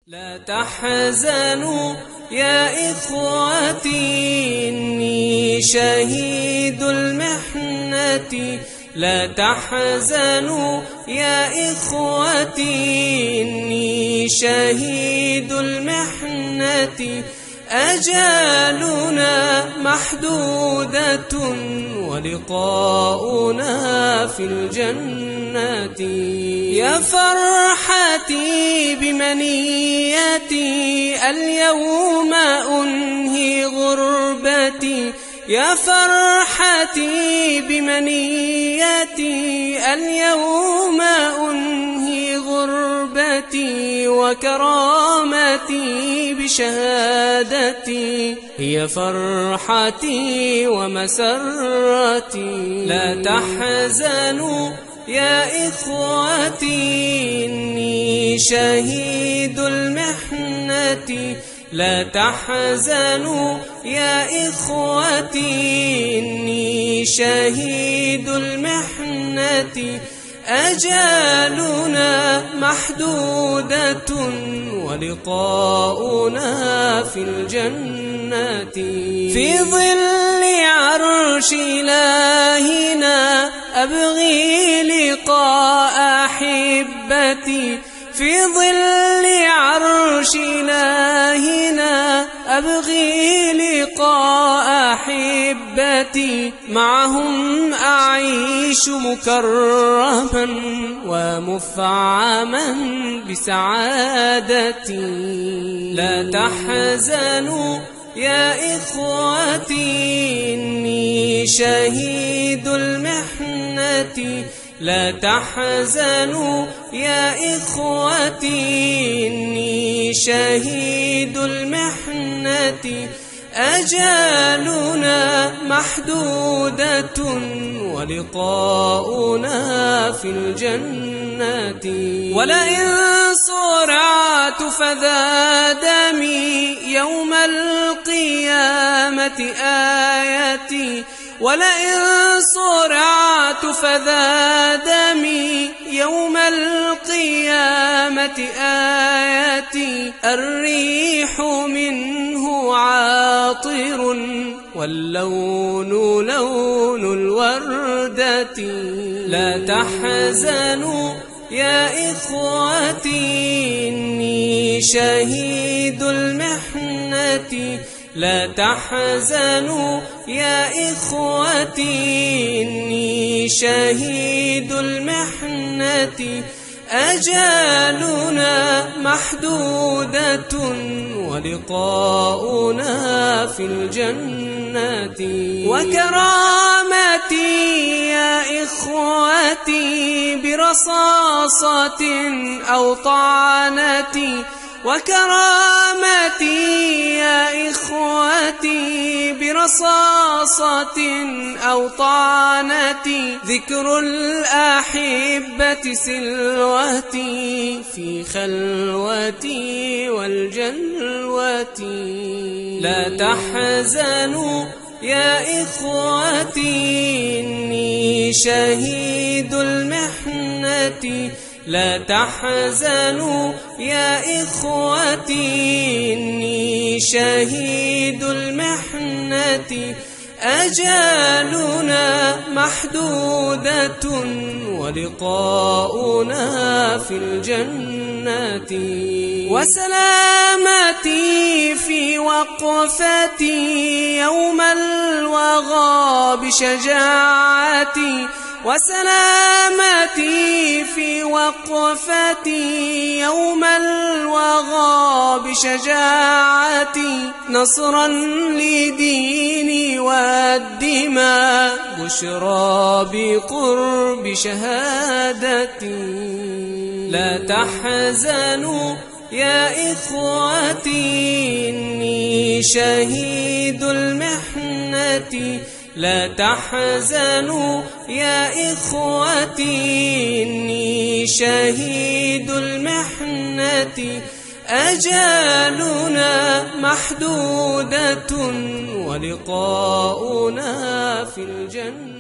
لا تحزنوا يا إخوتي إني شهيد المحنة. لا تحزنوا يا إخوتي إني شهيد المحنة. أجالنا محدودة ولقاؤنا في الجنة. يا فرحتي بمنيتي اليوم أنهي غربتي. يا فرحتي بمنيتي اليوم أنهي غربتي. وكرامتي بشهادتي هي فرحتي ومسرتي. لا تحزنوا يا إخوتي إني شهيد المحنة. لا تحزنوا يا إخوتي إني شهيد المحنة. أجالنا محدودة ولقاؤنا في الجنة. في ظل عرش إلهنا أبغي لقاء أحبتي. في ظل عرش إلهنا أبغي لقاء أحبتي. معهم أعيش مكرما ومفعما بسعادتي. لا تحزنوا يا إخوتي إني شهيد المحنة. لا تحزنوا يا إخوتي إني شهيد المحنة. أجالنا محدودة ولقاؤنا في الجنة. ولئن صرعت فذا دمي يوم القيامة آيتي. ولئن صرعت فذا دمي يوم القيامة آيتي. الريح منه عاطر واللون لون الوردة. لا تحزنوا يا إخوتي إني شهيد المحنة. لا تحزنوا يا إخوتي إني شهيد المحنة. أجالنا محدودة ولقاؤنا في الجنة. وكرامتي يا إخوتي برصاصة أو طعنة. وكرامتي يا إخوتي برصاصة أو طعنة. ذكر الأحبة سلوتي في خلوتي والجلوة. لا تحزنوا يا إخوتي إني شهيد المحنة. لا تحزنوا يا إخوتي إني شهيد المحنة. أجالنا محدودة ولقاؤنا في الجنة. وسلامتي في وقفتي يوم الوغى بشجاعتي. وسلامتي في وقفتي يوم الوغى بشجاعتي. نصرا لديني والدماء بشرى بقرب شهادتي. لا تحزنوا يا إخوتي إني شهيد المحنة. لا تحزنوا يا إخوتي إني شهيد المحنة. أجالنا محدودة ولقاؤنا في الجنة.